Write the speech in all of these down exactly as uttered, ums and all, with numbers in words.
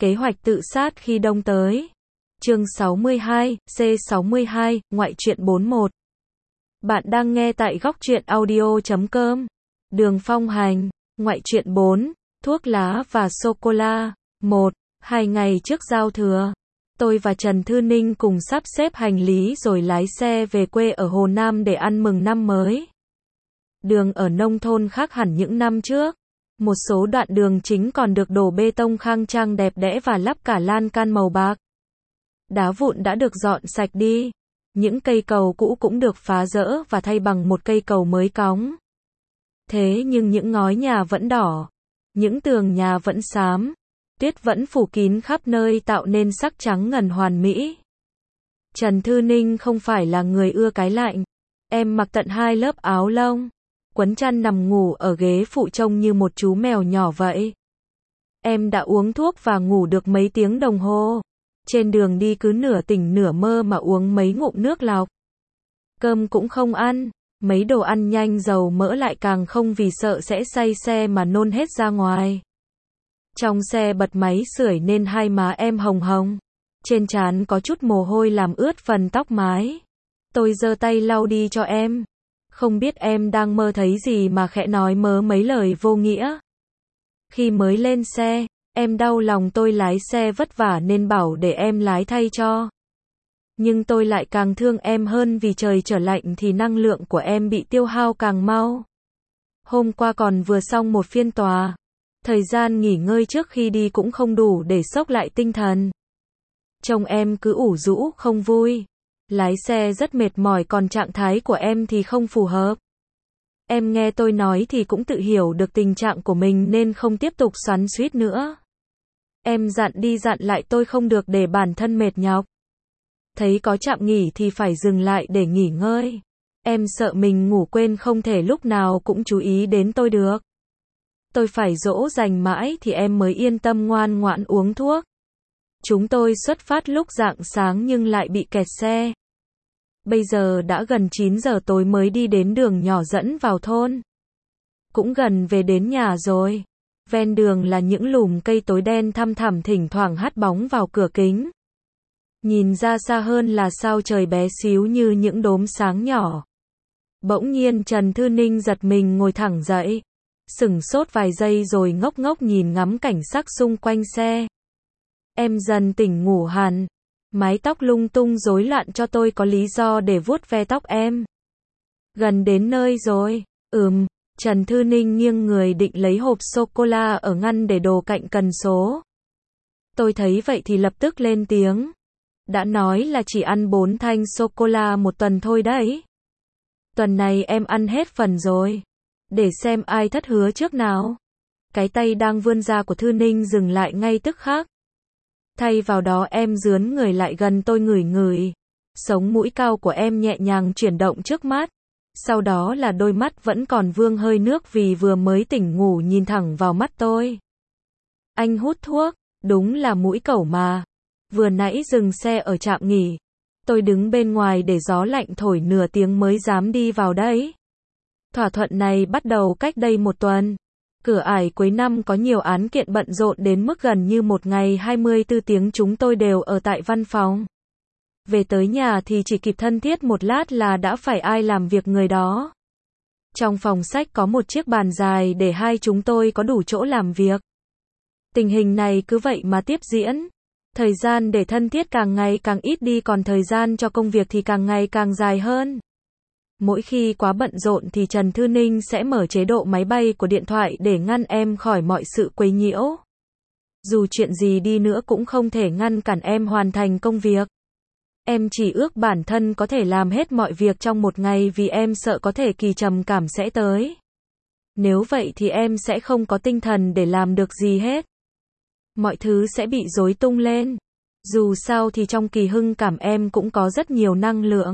Kế hoạch tự sát khi đông tới. Chương sáu mươi hai, C sáu mươi hai, ngoại truyện bốn một. Bạn đang nghe tại góc truyện audio chấm com. Đường Phong Hành, ngoại truyện bốn, thuốc lá và sô-cô-la. một. Hai ngày trước giao thừa, tôi và Trần Thư Ninh cùng sắp xếp hành lý rồi lái xe về quê ở Hồ Nam để ăn mừng năm mới. Đường ở nông thôn khác hẳn những năm trước. Một số đoạn đường chính còn được đổ bê tông khang trang đẹp đẽ và lắp cả lan can màu bạc. Đá vụn đã được dọn sạch đi. Những cây cầu cũ cũng được phá dỡ và thay bằng một cây cầu mới cóng. Thế nhưng những ngói nhà vẫn đỏ. Những tường nhà vẫn xám. Tuyết vẫn phủ kín khắp nơi tạo nên sắc trắng ngần hoàn mỹ. Trần Thư Ninh không phải là người ưa cái lạnh. Em mặc tận hai lớp áo lông. Quấn chăn nằm ngủ ở ghế phụ trông như một chú mèo nhỏ vậy. Em đã uống thuốc và ngủ được mấy tiếng đồng hồ. Trên đường đi cứ nửa tỉnh nửa mơ mà uống mấy ngụm nước lọc. Cơm cũng không ăn. Mấy đồ ăn nhanh dầu mỡ lại càng không vì sợ sẽ say xe mà nôn hết ra ngoài. Trong xe bật máy sưởi nên hai má em hồng hồng. Trên trán có chút mồ hôi làm ướt phần tóc mái. Tôi giơ tay lau đi cho em. Không biết em đang mơ thấy gì mà khẽ nói mớ mấy lời vô nghĩa. Khi mới lên xe, em đau lòng tôi lái xe vất vả nên bảo để em lái thay cho. Nhưng tôi lại càng thương em hơn vì trời trở lạnh thì năng lượng của em bị tiêu hao càng mau. Hôm qua còn vừa xong một phiên tòa. Thời gian nghỉ ngơi trước khi đi cũng không đủ để xốc lại tinh thần. Trông em cứ ủ rũ không vui. Lái xe rất mệt mỏi còn trạng thái của em thì không phù hợp. Em nghe tôi nói thì cũng tự hiểu được tình trạng của mình nên không tiếp tục xoắn xuýt nữa. Em dặn đi dặn lại tôi không được để bản thân mệt nhọc. Thấy có trạm nghỉ thì phải dừng lại để nghỉ ngơi. Em sợ mình ngủ quên không thể lúc nào cũng chú ý đến tôi được. Tôi phải dỗ dành mãi thì em mới yên tâm ngoan ngoãn uống thuốc. Chúng tôi xuất phát lúc rạng sáng nhưng lại bị kẹt xe. Bây giờ đã gần chín giờ tối mới đi đến đường nhỏ dẫn vào thôn. Cũng gần về đến nhà rồi. Ven đường là những lùm cây tối đen thăm thẳm thỉnh thoảng hắt bóng vào cửa kính. Nhìn ra xa hơn là sao trời bé xíu như những đốm sáng nhỏ. Bỗng nhiên Trần Thư Ninh giật mình ngồi thẳng dậy. Sửng sốt vài giây rồi ngốc ngốc nhìn ngắm cảnh sắc xung quanh xe. Em dần tỉnh ngủ hẳn. Mái tóc lung tung rối loạn cho tôi có lý do để vuốt ve tóc em. Gần đến nơi rồi. Ừm, Trần Thư Ninh nghiêng người định lấy hộp sô-cô-la ở ngăn để đồ cạnh cần số. Tôi thấy vậy thì lập tức lên tiếng. Đã nói là chỉ ăn bốn thanh sô-cô-la một tuần thôi đấy. Tuần này em ăn hết phần rồi. Để xem ai thất hứa trước nào. Cái tay đang vươn ra của Thư Ninh dừng lại ngay tức khắc. Thay vào đó em dướn người lại gần tôi ngửi ngửi. Sống mũi cao của em nhẹ nhàng chuyển động trước mắt. Sau đó là đôi mắt vẫn còn vương hơi nước vì vừa mới tỉnh ngủ nhìn thẳng vào mắt tôi. Anh hút thuốc, đúng là mũi cẩu mà. Vừa nãy dừng xe ở trạm nghỉ. Tôi đứng bên ngoài để gió lạnh thổi nửa tiếng mới dám đi vào đấy. Thỏa thuận này bắt đầu cách đây một tuần. Cửa ải cuối năm có nhiều án kiện bận rộn đến mức gần như một ngày hai mươi tư tiếng chúng tôi đều ở tại văn phòng. Về tới nhà thì chỉ kịp thân thiết một lát là đã phải ai làm việc người đó. Trong phòng sách có một chiếc bàn dài để hai chúng tôi có đủ chỗ làm việc. Tình hình này cứ vậy mà tiếp diễn. Thời gian để thân thiết càng ngày càng ít đi còn thời gian cho công việc thì càng ngày càng dài hơn. Mỗi khi quá bận rộn thì Trần Thư Ninh sẽ mở chế độ máy bay của điện thoại để ngăn em khỏi mọi sự quấy nhiễu. Dù chuyện gì đi nữa cũng không thể ngăn cản em hoàn thành công việc. Em chỉ ước bản thân có thể làm hết mọi việc trong một ngày vì em sợ có thể kỳ trầm cảm sẽ tới. Nếu vậy thì em sẽ không có tinh thần để làm được gì hết. Mọi thứ sẽ bị rối tung lên. Dù sao thì trong kỳ hưng cảm em cũng có rất nhiều năng lượng.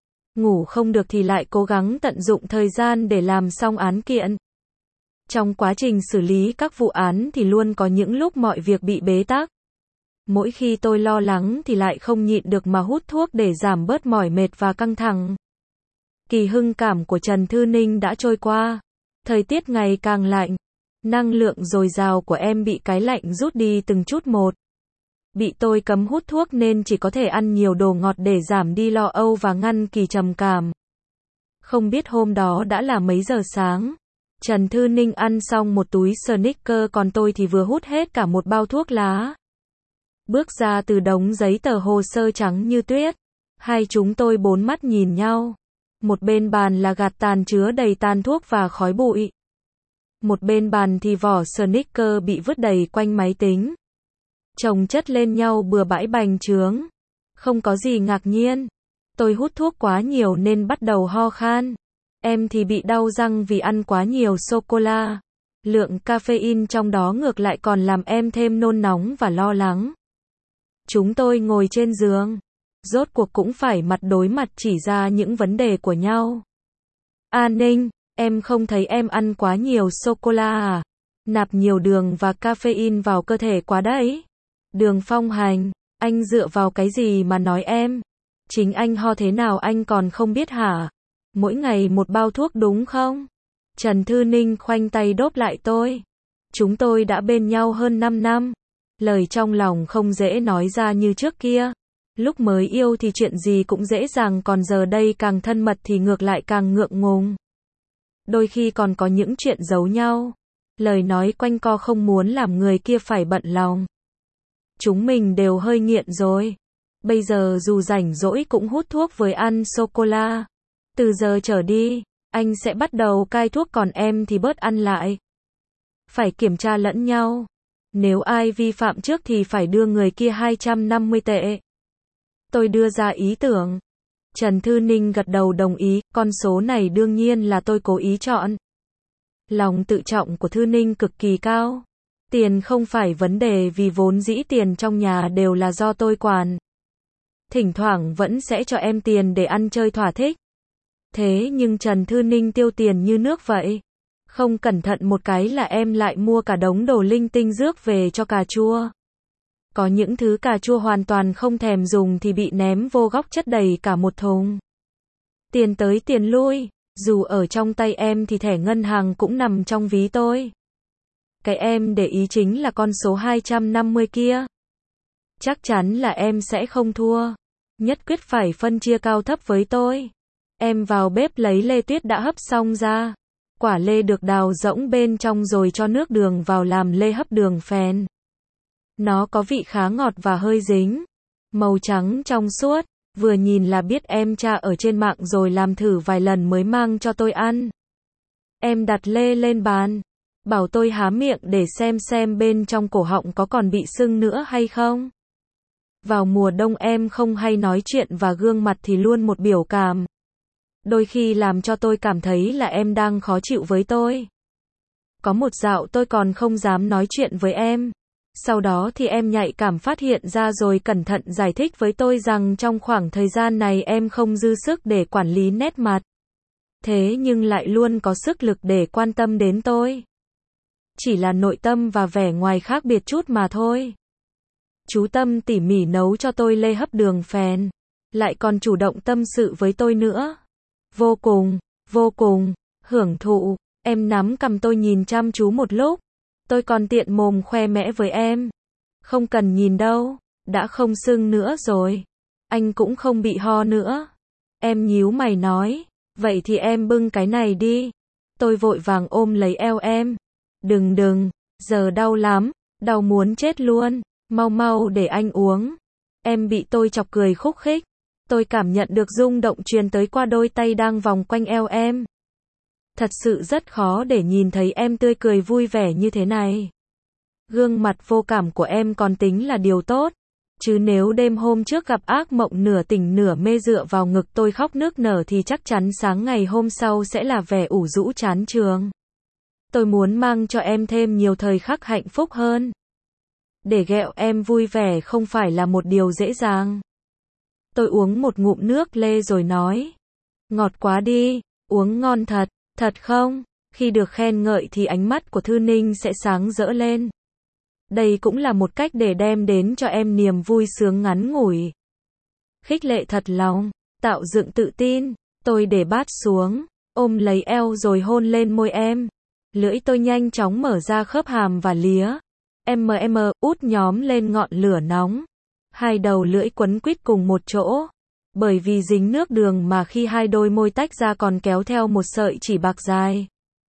Ngủ không được thì lại cố gắng tận dụng thời gian để làm xong án kiện. Trong quá trình xử lý các vụ án thì luôn có những lúc mọi việc bị bế tắc. Mỗi khi tôi lo lắng thì lại không nhịn được mà hút thuốc để giảm bớt mỏi mệt và căng thẳng. Kỳ hưng cảm của Trần Thư Ninh đã trôi qua. Thời tiết ngày càng lạnh. Năng lượng dồi dào của em bị cái lạnh rút đi từng chút một. Bị tôi cấm hút thuốc nên chỉ có thể ăn nhiều đồ ngọt để giảm đi lo âu và ngăn kỳ trầm cảm. Không biết hôm đó đã là mấy giờ sáng. Trần Thư Ninh ăn xong một túi Snickers còn tôi thì vừa hút hết cả một bao thuốc lá. Bước ra từ đống giấy tờ hồ sơ trắng như tuyết. Hai chúng tôi bốn mắt nhìn nhau. Một bên bàn là gạt tàn chứa đầy tàn thuốc và khói bụi. Một bên bàn thì vỏ Snickers bị vứt đầy quanh máy tính. Chồng chất lên nhau bừa bãi bành trướng. Không có gì ngạc nhiên. Tôi hút thuốc quá nhiều nên bắt đầu ho khan. Em thì bị đau răng vì ăn quá nhiều sô-cô-la. Lượng caffeine trong đó ngược lại còn làm em thêm nôn nóng và lo lắng. Chúng tôi ngồi trên giường. Rốt cuộc cũng phải mặt đối mặt chỉ ra những vấn đề của nhau. A Ninh, em không thấy em ăn quá nhiều sô-cô-la à? Nạp nhiều đường và caffeine vào cơ thể quá đấy. Đường Phong Hành, anh dựa vào cái gì mà nói em? Chính anh ho thế nào anh còn không biết hả? Mỗi ngày một bao thuốc đúng không? Trần Thư Ninh khoanh tay đốp lại tôi. Chúng tôi đã bên nhau hơn năm năm. Lời trong lòng không dễ nói ra như trước kia. Lúc mới yêu thì chuyện gì cũng dễ dàng, còn giờ đây càng thân mật thì ngược lại càng ngượng ngùng. Đôi khi còn có những chuyện giấu nhau. Lời nói quanh co không muốn làm người kia phải bận lòng. Chúng mình đều hơi nghiện rồi. Bây giờ dù rảnh rỗi cũng hút thuốc với ăn sô-cô-la. Từ giờ trở đi, anh sẽ bắt đầu cai thuốc còn em thì bớt ăn lại. Phải kiểm tra lẫn nhau. Nếu ai vi phạm trước thì phải đưa người kia hai trăm năm mươi tệ. Tôi đưa ra ý tưởng. Trần Thư Ninh gật đầu đồng ý, con số này đương nhiên là tôi cố ý chọn. Lòng tự trọng của Thư Ninh cực kỳ cao. Tiền không phải vấn đề vì vốn dĩ tiền trong nhà đều là do tôi quản. Thỉnh thoảng vẫn sẽ cho em tiền để ăn chơi thỏa thích. Thế nhưng Trần Thư Ninh tiêu tiền như nước vậy. Không cẩn thận một cái là em lại mua cả đống đồ linh tinh rước về cho cà chua. Có những thứ cà chua hoàn toàn không thèm dùng thì bị ném vô góc chất đầy cả một thùng. Tiền tới tiền lui, dù ở trong tay em thì thẻ ngân hàng cũng nằm trong ví tôi. Cái em để ý chính là con số hai trăm năm mươi kia. Chắc chắn là em sẽ không thua. Nhất quyết phải phân chia cao thấp với tôi. Em vào bếp lấy lê tuyết đã hấp xong ra. Quả lê được đào rỗng bên trong rồi cho nước đường vào làm lê hấp đường phèn. Nó có vị khá ngọt và hơi dính. Màu trắng trong suốt. Vừa nhìn là biết em tra ở trên mạng rồi làm thử vài lần mới mang cho tôi ăn. Em đặt lê lên bàn. Bảo tôi há miệng để xem xem bên trong cổ họng có còn bị sưng nữa hay không. Vào mùa đông em không hay nói chuyện và gương mặt thì luôn một biểu cảm. Đôi khi làm cho tôi cảm thấy là em đang khó chịu với tôi. Có một dạo tôi còn không dám nói chuyện với em. Sau đó thì em nhạy cảm phát hiện ra rồi cẩn thận giải thích với tôi rằng trong khoảng thời gian này em không dư sức để quản lý nét mặt. Thế nhưng lại luôn có sức lực để quan tâm đến tôi. Chỉ là nội tâm và vẻ ngoài khác biệt chút mà thôi. Chú Tâm tỉ mỉ nấu cho tôi lê hấp đường phèn. Lại còn chủ động tâm sự với tôi nữa. Vô cùng, vô cùng, hưởng thụ. Em nắm cầm tôi nhìn chăm chú một lúc. Tôi còn tiện mồm khoe mẽ với em. Không cần nhìn đâu, đã không sưng nữa rồi. Anh cũng không bị ho nữa. Em nhíu mày nói, vậy thì em bưng cái này đi. Tôi vội vàng ôm lấy eo em. Đừng đừng, giờ đau lắm, đau muốn chết luôn. Mau mau để anh uống. Em bị tôi chọc cười khúc khích. Tôi cảm nhận được rung động truyền tới qua đôi tay đang vòng quanh eo em. Thật sự rất khó để nhìn thấy em tươi cười vui vẻ như thế này. Gương mặt vô cảm của em còn tính là điều tốt. Chứ nếu đêm hôm trước gặp ác mộng nửa tỉnh nửa mê dựa vào ngực tôi khóc nức nở thì chắc chắn sáng ngày hôm sau sẽ là vẻ ủ rũ chán chường. Tôi muốn mang cho em thêm nhiều thời khắc hạnh phúc hơn. Để ghẹo em vui vẻ không phải là một điều dễ dàng. Tôi uống một ngụm nước lê rồi nói. Ngọt quá đi, uống ngon thật, thật không? Khi được khen ngợi thì ánh mắt của Thư Ninh sẽ sáng rỡ lên. Đây cũng là một cách để đem đến cho em niềm vui sướng ngắn ngủi. Khích lệ thật lòng, tạo dựng tự tin. Tôi để bát xuống, ôm lấy eo rồi hôn lên môi em. Lưỡi tôi nhanh chóng mở ra khớp hàm và lía. em em út nhóm lên ngọn lửa nóng. Hai đầu lưỡi quấn quýt cùng một chỗ. Bởi vì dính nước đường mà khi hai đôi môi tách ra còn kéo theo một sợi chỉ bạc dài.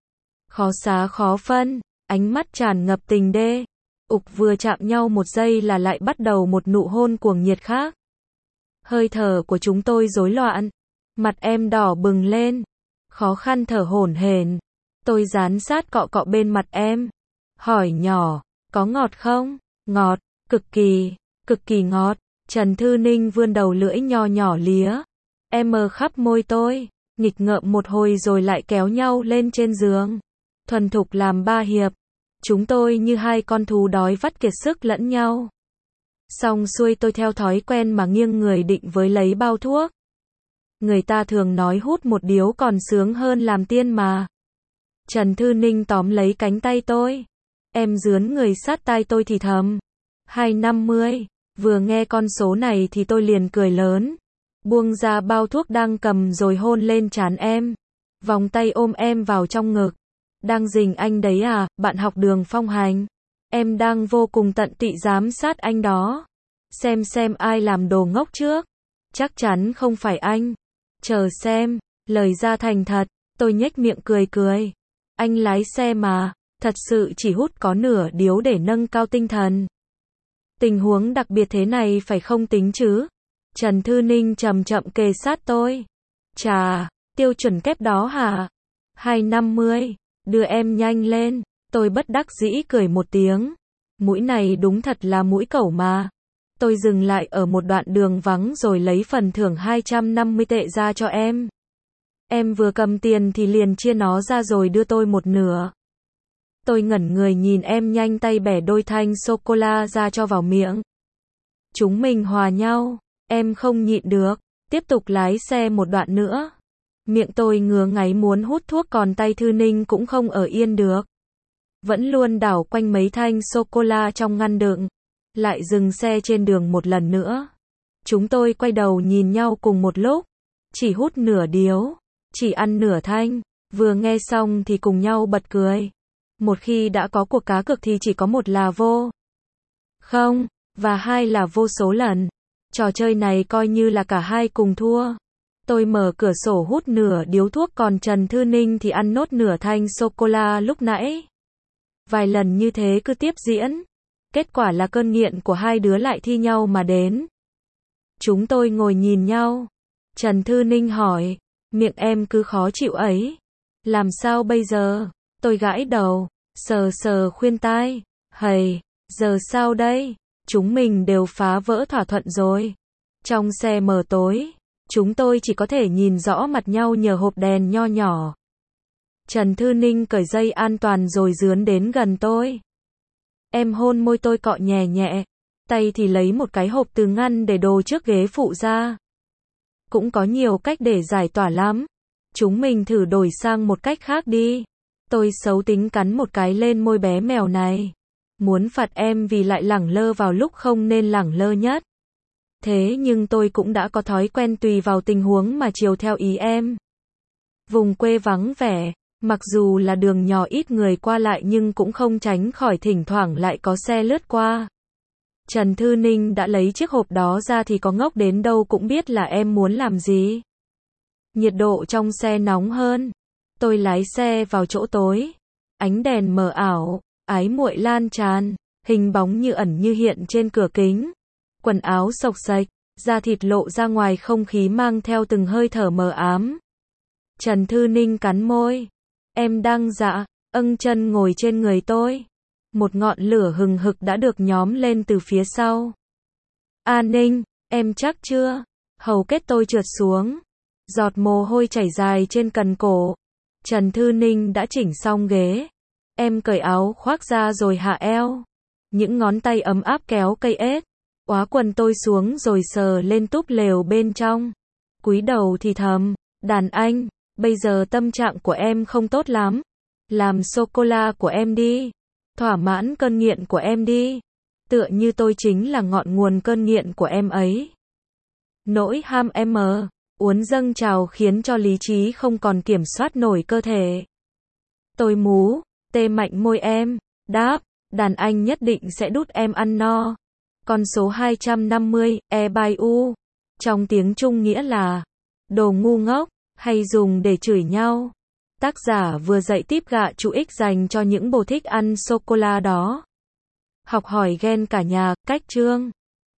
Khó xá khó phân, ánh mắt tràn ngập tình đê. Ục vừa chạm nhau một giây là lại bắt đầu một nụ hôn cuồng nhiệt khác. Hơi thở của chúng tôi rối loạn. Mặt em đỏ bừng lên. Khó khăn thở hổn hển. Tôi dán sát cọ cọ bên mặt em. Hỏi nhỏ, có ngọt không? Ngọt, cực kỳ, cực kỳ ngọt. Trần Thư Ninh vươn đầu lưỡi nho nhỏ lía. Em mờ khắp môi tôi. Nghịch ngợm một hồi rồi lại kéo nhau lên trên giường. Thuần thục làm ba hiệp. Chúng tôi như hai con thú đói vắt kiệt sức lẫn nhau. Xong xuôi tôi theo thói quen mà nghiêng người định với lấy bao thuốc. Người ta thường nói hút một điếu còn sướng hơn làm tiên mà. Trần Thư Ninh tóm lấy cánh tay tôi. Em dướn người sát tai tôi thì thầm. hai năm mươi. Vừa nghe con số này thì tôi liền cười lớn. Buông ra bao thuốc đang cầm rồi hôn lên trán em. Vòng tay ôm em vào trong ngực. Đang rình anh đấy à, bạn học Đường Phong Hành. Em đang vô cùng tận tụy giám sát anh đó. Xem xem ai làm đồ ngốc trước. Chắc chắn không phải anh. Chờ xem, lời ra thành thật, tôi nhếch miệng cười cười. Anh lái xe mà, thật sự chỉ hút có nửa điếu để nâng cao tinh thần. Tình huống đặc biệt thế này phải không tính chứ? Trần Thư Ninh chậm chậm kề sát tôi. Chà, tiêu chuẩn kép đó hả? hai năm mươi, đưa em nhanh lên. Tôi bất đắc dĩ cười một tiếng. Mũi này đúng thật là mũi cẩu mà. Tôi dừng lại ở một đoạn đường vắng rồi lấy phần thưởng hai trăm năm mươi tệ ra cho em. Em vừa cầm tiền thì liền chia nó ra rồi đưa tôi một nửa. Tôi ngẩn người nhìn em nhanh tay bẻ đôi thanh sô-cô-la ra cho vào miệng. Chúng mình hòa nhau, em không nhịn được, tiếp tục lái xe một đoạn nữa. Miệng tôi ngứa ngáy muốn hút thuốc còn tay Thư Ninh cũng không ở yên được. Vẫn luôn đảo quanh mấy thanh sô-cô-la trong ngăn đựng. Lại dừng xe trên đường một lần nữa. Chúng tôi quay đầu nhìn nhau cùng một lúc. Chỉ hút nửa điếu, chỉ ăn nửa thanh. Vừa nghe xong thì cùng nhau bật cười. Một khi đã có cuộc cá cược thì chỉ có một là vô không, và hai là vô số lần. Trò chơi này coi như là cả hai cùng thua. Tôi mở cửa sổ hút nửa điếu thuốc còn Trần Thư Ninh thì ăn nốt nửa thanh sô-cô-la lúc nãy. Vài lần như thế cứ tiếp diễn. Kết quả là cơn nghiện của hai đứa lại thi nhau mà đến. Chúng tôi ngồi nhìn nhau. Trần Thư Ninh hỏi, miệng em cứ khó chịu ấy. Làm sao bây giờ? Tôi gãi đầu, sờ sờ khuyên tai. Hầy, giờ sao đây? Chúng mình đều phá vỡ thỏa thuận rồi. Trong xe mờ tối, chúng tôi chỉ có thể nhìn rõ mặt nhau nhờ hộp đèn nho nhỏ. Trần Thư Ninh cởi dây an toàn rồi dướn đến gần tôi. Em hôn môi tôi cọ nhẹ nhẹ, tay thì lấy một cái hộp từ ngăn để đồ trước ghế phụ ra. Cũng có nhiều cách để giải tỏa lắm. Chúng mình thử đổi sang một cách khác đi. Tôi xấu tính cắn một cái lên môi bé mèo này. Muốn phạt em vì lại lẳng lơ vào lúc không nên lẳng lơ nhất. Thế nhưng tôi cũng đã có thói quen tùy vào tình huống mà chiều theo ý em. Vùng quê vắng vẻ, mặc dù là đường nhỏ ít người qua lại nhưng cũng không tránh khỏi thỉnh thoảng lại có xe lướt qua. Trần Thư Ninh đã lấy chiếc hộp đó ra thì có ngốc đến đâu cũng biết là em muốn làm gì. Nhiệt độ trong xe nóng hơn. Tôi lái xe vào chỗ tối. Ánh đèn mờ ảo, ái muội lan tràn, hình bóng như ẩn như hiện trên cửa kính. Quần áo xộc xệch, da thịt lộ ra ngoài không khí mang theo từng hơi thở mờ ám. Trần Thư Ninh cắn môi. Em đang dạ, âng chân ngồi trên người tôi. Một ngọn lửa hừng hực đã được nhóm lên từ phía sau. A Ninh, em chắc chưa? Hầu kết tôi trượt xuống. Giọt mồ hôi chảy dài trên cần cổ. Trần Thư Ninh đã chỉnh xong ghế. Em cởi áo khoác ra rồi hạ eo. Những ngón tay ấm áp kéo cây ếch. Oá quần tôi xuống rồi sờ lên túp lều bên trong. Cúi đầu thì thầm, đàn anh, bây giờ tâm trạng của em không tốt lắm. Làm sô-cô-la của em đi. Thỏa mãn cơn nghiện của em đi. Tựa như tôi chính là ngọn nguồn cơn nghiện của em ấy. Nỗi ham em mờ, uốn dâng trào khiến cho lý trí không còn kiểm soát nổi cơ thể. Tôi mú, tê mạnh môi em, đáp, Đàn anh nhất định sẽ đút em ăn no. Con số hai trăm năm mươi, e bai u. Trong tiếng Trung nghĩa là đồ ngu ngốc, hay dùng để chửi nhau. Tác giả vừa dạy tiếp gạ chú ích dành cho những bồ thích ăn sô-cô-la đó. Học hỏi ghen cả nhà, cách chương.